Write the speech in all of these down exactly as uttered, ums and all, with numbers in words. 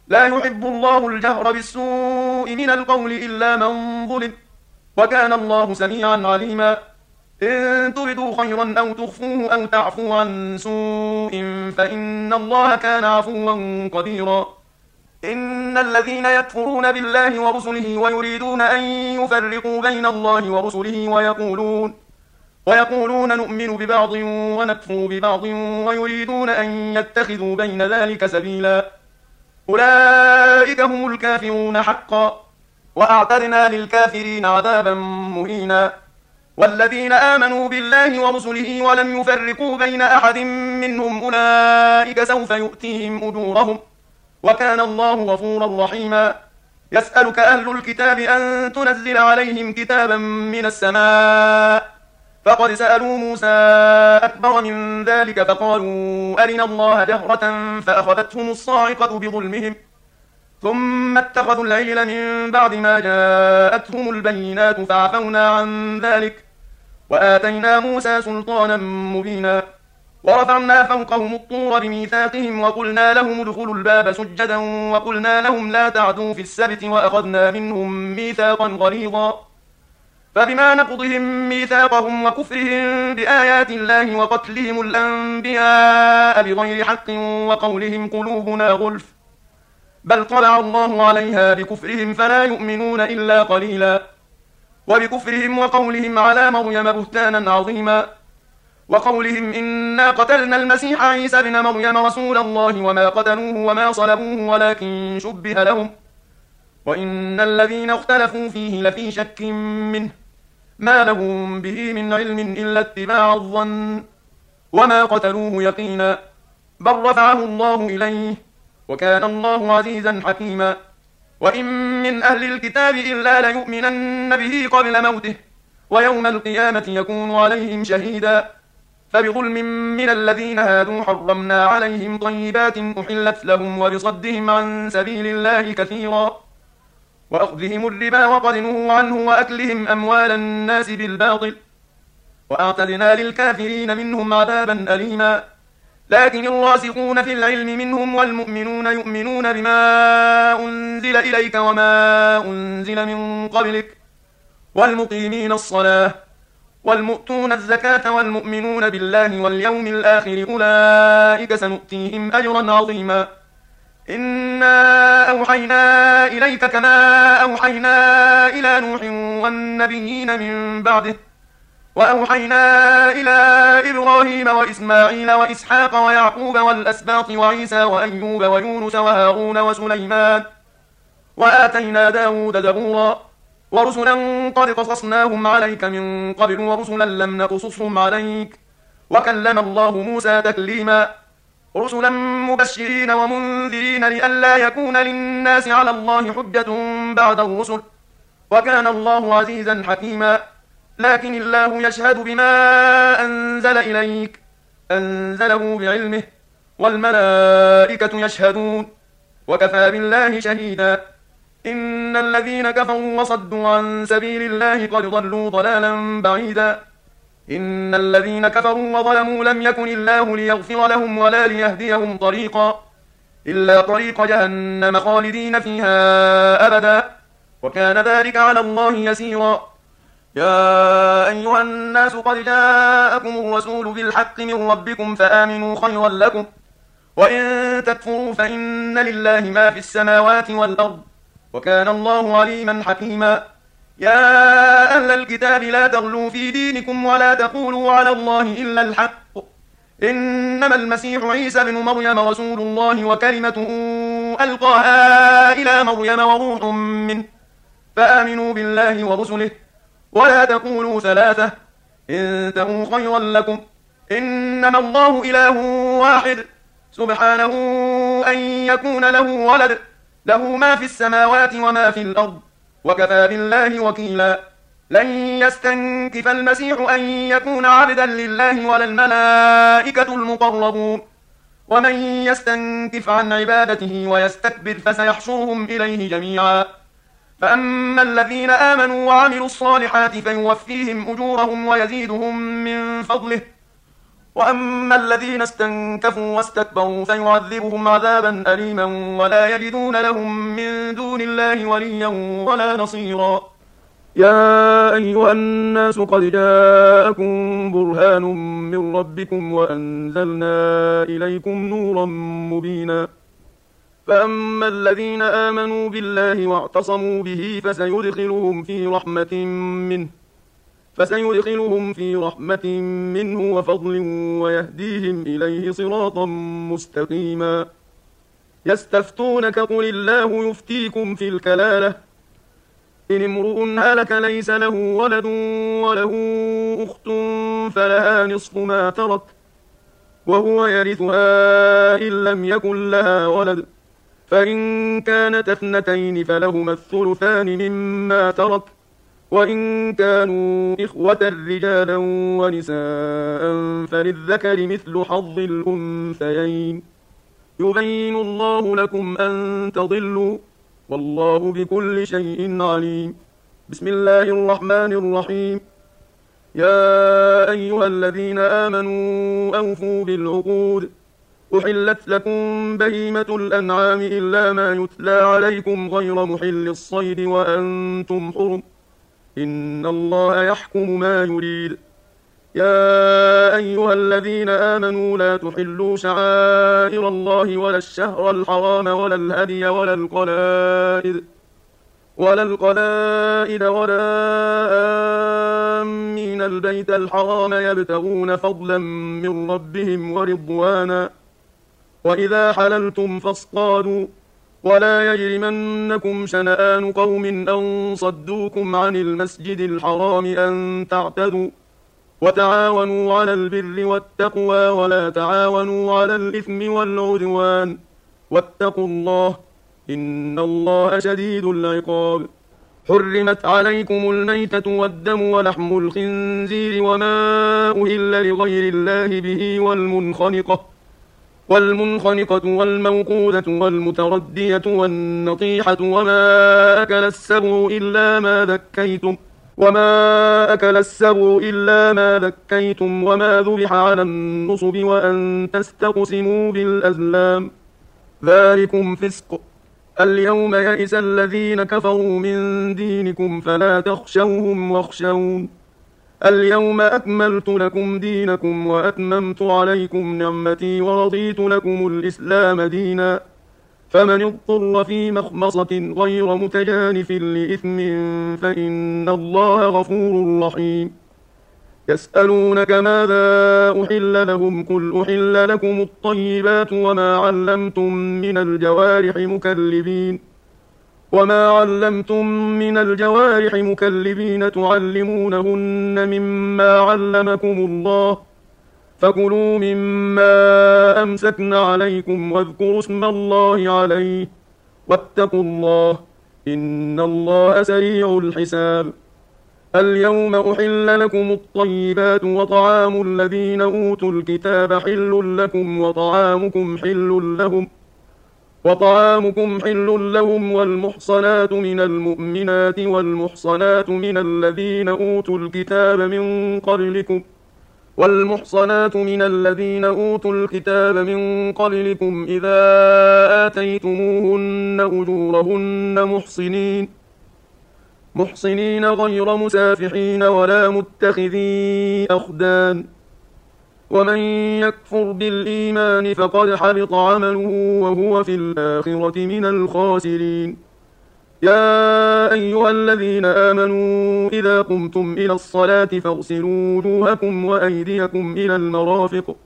لا يحب الله الجهر بالسوء من القول إلا من ظلم، وكان الله سميعا عليما. إن تبدوا خيرا أو تخفوه أو تعفوا عن سوء فإن الله كان عفوا قديرا. إن الذين يكفرون بالله ورسله ويريدون أن يفرقوا بين الله ورسله ويقولون ويقولون نؤمن ببعض ونكفر ببعض ويريدون أن يتخذوا بين ذلك سبيلا، أولئك هم الكافرون حقا، وأعتدنا للكافرين عذابا مهينا. والذين آمنوا بالله ورسله ولم يفرقوا بين أحد منهم أولئك سوف يؤتيهم أجورهم، وكان الله غفورا رحيما. يسألك أهل الكتاب أن تنزل عليهم كتابا من السماء، فقد سألوا موسى أكبر من ذلك فقالوا أرنا الله جهرة فأخذتهم الصاعقة بظلمهم، ثم اتخذوا العجل من بعد ما جاءتهم البينات فعفونا عن ذلك وآتينا موسى سلطانا مبينا. ورفعنا فوقهم الطور بميثاقهم وقلنا لهم ادخلوا الباب سجدا وقلنا لهم لا تعدوا في السبت وأخذنا منهم ميثاقا غليظا. فبما نقضهم ميثاقهم وكفرهم بآيات الله وقتلهم الأنبياء بغير حق وقولهم قلوبنا غلف، بل طبع الله عليها بكفرهم فلا يؤمنون إلا قليلا. وبكفرهم وقولهم على مريم بهتانا عظيما، وقولهم إنا قتلنا المسيح عيسى ابن مريم رسول الله وما قتلوه وما صلبوه ولكن شبه لهم، وإن الذين اختلفوا فيه لفي شك منه ما لهم به من علم إلا اتباع الظن، وما قتلوه يقينا، بل رفعه الله إليه، وكان الله عزيزا حكيما. وإن من أهل الكتاب إلا ليؤمنن به قبل موته، ويوم القيامة يكون عليهم شهيدا. فبظلم من الذين هادوا حرمنا عليهم طيبات أحلت لهم وبصدهم عن سبيل الله كثيرا، وأخذهم الربا وقد نهوا عنه وأكلهم أموال الناس بالباطل، وأعتدنا للكافرين منهم عذابا أليما. لكن الراسخون في العلم منهم والمؤمنون يؤمنون بما أنزل إليك وما أنزل من قبلك والمقيمين الصلاة والمؤتون الزكاة والمؤمنون بالله واليوم الآخر أولئك سنؤتيهم أجرا عظيما. إنا أوحينا إليك كما أوحينا إلى نوح والنبيين من بعده، وأوحينا إلى إبراهيم وإسماعيل وإسحاق ويعقوب والأسباط وعيسى وأيوب ويونس وهارون وسليمان، وآتينا داود زبورا، ورسلا قد قصصناهم عليك من قبل ورسلا لم نقصصهم عليك، وكلم الله موسى تكليما. رسلا مبشرين ومنذرين لئلا يكون للناس على الله حجة بعد الرسل، وكان الله عزيزا حكيما. لكن الله يشهد بما أنزل إليك أنزله بعلمه، والملائكة يشهدون، وكفى بالله شهيدا. إن الذين كفروا وصدوا عن سبيل الله قد ضلوا ضلالا بعيدا. إن الذين كفروا وظلموا لم يكن الله ليغفر لهم ولا ليهديهم طريقا إلا طريق جهنم خالدين فيها أبدا، وكان ذلك على الله يسيرا. يا أيها الناس قد جاءكم الرسول بالحق من ربكم فآمنوا خيرا لكم، وإن تكفروا فإن لله ما في السماوات والأرض، وكان الله عليما حكيما. يا أهل الكتاب لا تغلوا في دينكم ولا تقولوا على الله إلا الحق، إنما المسيح عيسى بن مريم رسول الله وكلمته ألقاها إلى مريم وروح منه، فآمنوا بالله ورسله، ولا تقولوا ثلاثة انتهوا خيرا لكم، إنما الله إله واحد سبحانه أن يكون له ولد، له ما في السماوات وما في الأرض، وكفى بالله وكيلا. لن يستنكف المسيح أن يكون عبدا لله ولا الملائكة المقربون، ومن يستنكف عن عبادته ويستكبر فسيحشرهم إليه جميعا. فأما الذين آمنوا وعملوا الصالحات فيوفيهم أجورهم ويزيدهم من فضله، وأما الذين استنكفوا واستكبروا فيعذبهم عذابا أليما ولا يجدون لهم من دون الله وليا ولا نصيرا. يا أيها الناس قد جاءكم برهان من ربكم وأنزلنا إليكم نورا مبينا. فأما الذين آمنوا بالله واعتصموا به فسيدخلهم في رحمة منه فسيدخلهم في رحمة منه وفضل ويهديهم إليه صراطا مستقيما. يستفتونك قل الله يفتيكم في الكلالة إن امرؤ هلك ليس له ولد وله أخت فلها نصف ما ترك وهو يرثها إن لم يكن لها ولد فإن كانت اثنتين فلهما الثلثان مما ترك وإن كانوا إخوة رجالا ونساء فللذكر مثل حظ الأنثيين يبين الله لكم أن تضلوا والله بكل شيء عليم. بسم الله الرحمن الرحيم. يا أيها الذين آمنوا أوفوا بالعقود أحلت لكم بهيمة الأنعام إلا ما يتلى عليكم غير محل الصيد وأنتم حرم إن الله يحكم ما يريد. يا أيها الذين آمنوا لا تحلوا شعائر الله ولا الشهر الحرام ولا الهدي ولا القلائد ولا القلائد ولا آمين البيت الحرام يبتغون فضلا من ربهم ورضوانا وإذا حللتم فاصطادوا ولا يجرمنكم شنآن قوم أن صدوكم عن المسجد الحرام أن تعتدوا وتعاونوا على البر والتقوى ولا تعاونوا على الإثم والعدوان واتقوا الله إن الله شديد العقاب. حرمت عليكم الميتة والدم ولحم الخنزير وما أهل لغير الله به والمنخنقة والمنخنقة والموقودة والمتردية والنطيحة وما أكل السبع إلا ما ذكيتم وما أكل السبع إلا ما ذكيتم وما ذبح على النصب وأن تستقسموا بالأزلام ذلكم فسق. اليوم يئس الذين كفروا من دينكم فلا تخشوهم واخشون اليوم أكملت لكم دينكم وأتممت عليكم نعمتي ورضيت لكم الإسلام دينا فمن اضطر في مخمصة غير متجانف لإثم فإن الله غفور رحيم. يسألونك ماذا أحل لهم قل أحل لكم الطيبات وما علمتم من الجوارح مكلبين وما علمتم من الجوارح مكلبين تعلمونهن مما علمكم الله فكلوا مما أمسكن عليكم واذكروا اسم الله عليه واتقوا الله إن الله سريع الحساب. اليوم أحل لكم الطيبات وطعام الذين أوتوا الكتاب حل لكم وطعامكم حل لهم وطعامكم حل لهم والمحصنات من المؤمنات والمحصنات من الذين أوتوا الكتاب من قبلكم والمحصنات من الذين أوتوا الكتاب من قبلكم إذا آتيتموهن أجورهن محصنين محصنين غير مسافحين ولا متخذي أخدان ومن يكفر بالإيمان فقد حبط عمله وهو في الآخرة من الخاسرين. يا أيها الذين آمنوا إذا قمتم إلى الصلاة فاغسلوا وجوهكم وأيديكم إلى المرافق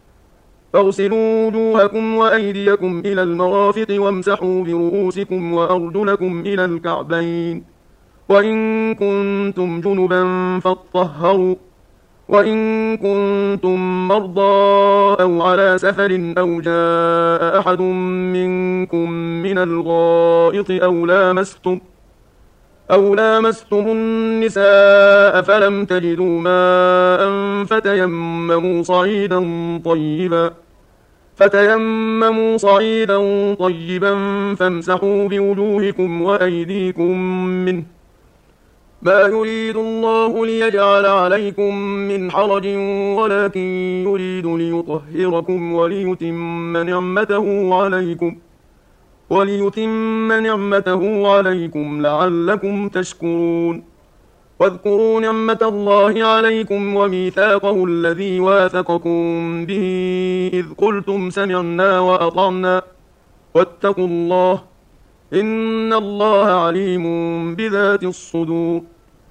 فاغسلوا وجوهكم وأيديكم إلى المرافق وامسحوا برؤوسكم وأرجلكم إلى الكعبين وإن كنتم جنبا فاطهروا وإن كنتم مرضى أو على سفر أو جاء أحد منكم من الغائط أو لامستم أو لامستم النساء فلم تجدوا ماء فتيمموا صعيدا طيبا فتيمموا صعيدا طيبا فامسحوا بوجوهكم وأيديكم منه ما يريد الله ليجعل عليكم من حرج ولكن يريد ليطهركم وليتم نعمته عليكم وليتم نعمته عليكم لعلكم تشكرون. واذكروا نعمة الله عليكم وميثاقه الذي واثقكم به إذ قلتم سمعنا وأطعنا واتقوا الله إن الله عليم بذات الصدور.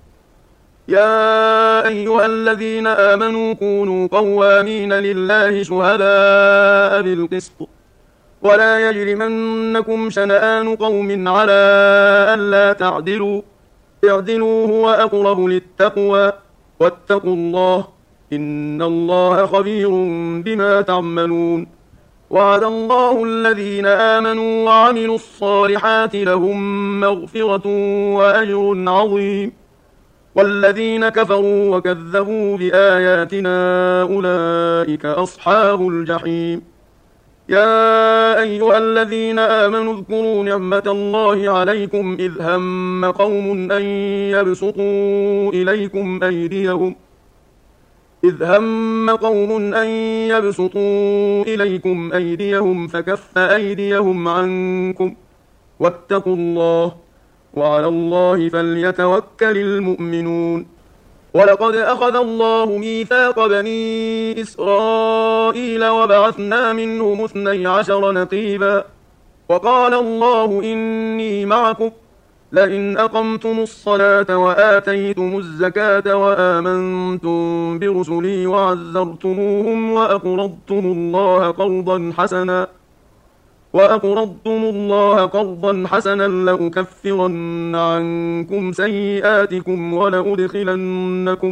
يا أيها الذين آمنوا كونوا قوامين لله شهداء بالقسط ولا يجرمنكم شنآن قوم على ألا تعدلوا اعدلوا هو أقرب للتقوى واتقوا الله إن الله خبير بما تعملون. وعد الله الذين آمنوا وعملوا الصالحات لهم مغفرة وأجر عظيم والذين كفروا وكذبوا بآياتنا أولئك أصحاب الجحيم. يا أيها الذين آمنوا اذكروا نعمة الله عليكم إذ هم قوم أن يبسطوا إليكم أيديهم إذ هم قوم أن يبسطوا إليكم أيديهم فكف أيديهم عنكم واتقوا الله وعلى الله فليتوكل المؤمنون. ولقد أخذ الله ميثاق بني إسرائيل وبعثنا منهم اثني عشر نقيبا وقال الله إني معكم لئن أقمتم الصلاة وآتيتم الزكاة وآمنتم برسلي وعزرتموهم وأقرضتم الله قرضا حسنا وأقرضتم الله قرضا حسنا لأكفرن عنكم سيئاتكم ولأدخلنكم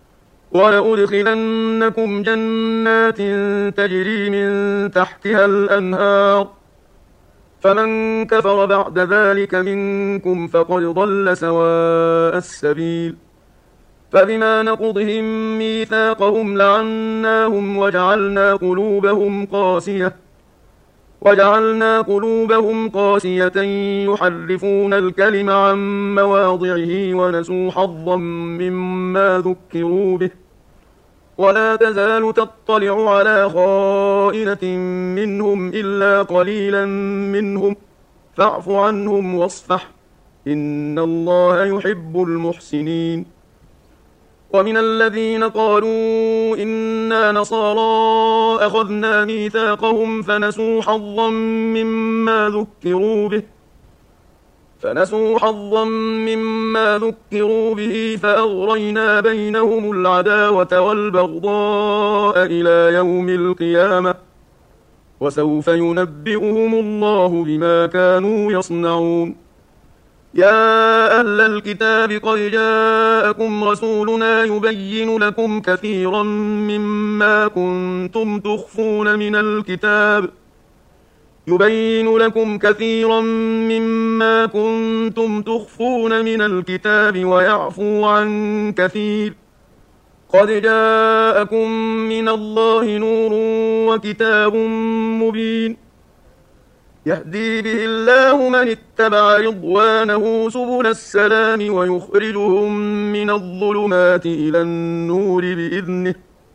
ولأدخلنكم جنات تجري من تحتها الأنهار فمن كفر بعد ذلك منكم فقد ضل سواء السبيل. فبما نقضهم ميثاقهم لعناهم وجعلنا قلوبهم قاسية وجعلنا قلوبهم قاسية يحرفون الكلم عن مواضعه ونسوا حظا مما ذكروا به ولا تزال تطلع على خائنة منهم إلا قليلا منهم فاعف عنهم واصفح إن الله يحب المحسنين. ومن الذين قالوا إنا نصارى أخذنا ميثاقهم فنسوا حظا مما ذكروا به فنسوا حظا مما ذكروا به فأغرينا بينهم العداوة والبغضاء إلى يوم القيامة وسوف ينبئهم الله بما كانوا يصنعون. يا أهل الكتاب قد جاءكم رسولنا يبين لكم كثيرا مما كنتم تخفون من الكتاب يبين لكم كثيرا مما كنتم تخفون من الكتاب ويعفو عن كثير قد جاءكم من الله نور وكتاب مبين يهدي به الله من اتبع رضوانه سبل السلام ويخرجهم من الظلمات إلى النور بإذنه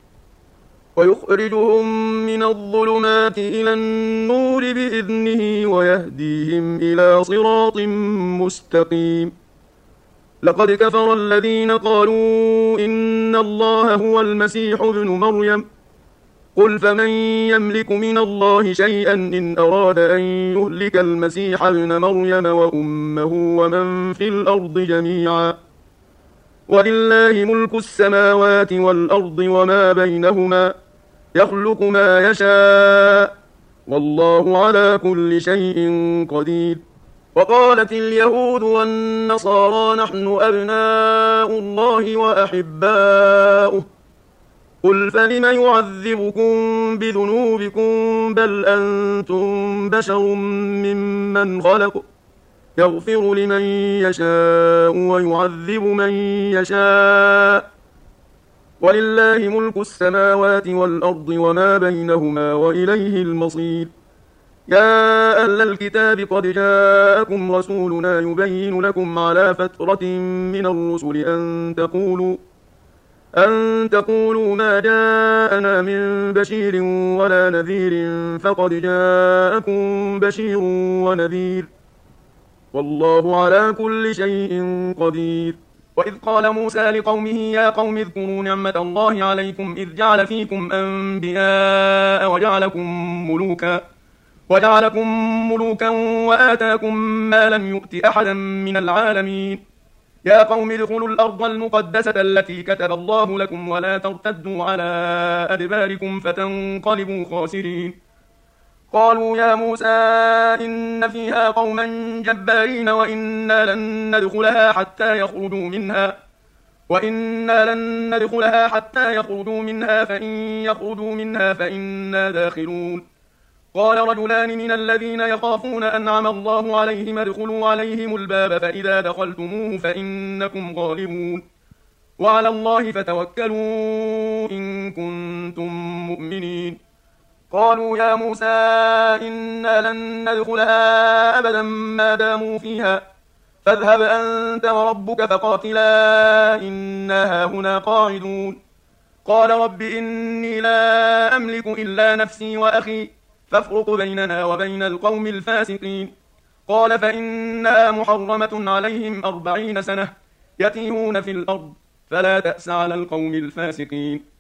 ويخرجهم من الظلمات إلى النور بإذنه ويهديهم إلى صراط مستقيم. لقد كفر الذين قالوا إن الله هو المسيح ابن مريم قل فمن يملك من الله شيئا إن أراد أن يهلك المسيح ابن مريم وأمه ومن في الأرض جميعا ولله ملك السماوات والأرض وما بينهما يخلق ما يشاء والله على كل شيء قدير. وقالت اليهود والنصارى نحن أبناء الله وأحباؤه قل فلم يعذبكم بذنوبكم بل أنتم بشر ممن خلق يغفر لمن يشاء ويعذب من يشاء ولله ملك السماوات والأرض وما بينهما وإليه المصير. يا أهل الكتاب قد جاءكم رسولنا يبين لكم على فترة من الرسل أن تقولوا أن تقولوا ما جاءنا من بشير ولا نذير فقد جاءكم بشير ونذير والله على كل شيء قدير. وإذ قال موسى لقومه يا قوم اذكروا نعمة الله عليكم إذ جعل فيكم أنبياء وجعلكم ملوكا وجعلكم ملوكا وآتاكم ما لم يؤت أحدا من العالمين. يا قوم ادخلوا الأرض المقدسة التي كتب الله لكم ولا ترتدوا على أدباركم فتنقلبوا خاسرين. قالوا يا موسى إن فيها قوما جبارين وإنا لن ندخلها حتى يخرجوا منها وإنا لن ندخلها حتى يخرجوا منها فإن يخرجوا منها فإنا داخلون. قال رجلان من الذين يخافون أنعم الله عليهم ادخلوا عليهم الباب فإذا دخلتموه فإنكم غالبون وعلى الله فتوكلوا إن كنتم مؤمنين. قالوا يا موسى إنا لن ندخلها أبدا ما داموا فيها فاذهب أنت وربك فقاتلا إنا هاهنا قاعدون. قال رب إني لا أملك إلا نفسي وأخي فافرق بيننا وبين القوم الفاسقين. قال فإنها محرمة عليهم أربعين سنة يتيهون في الأرض فلا تأس على القوم الفاسقين.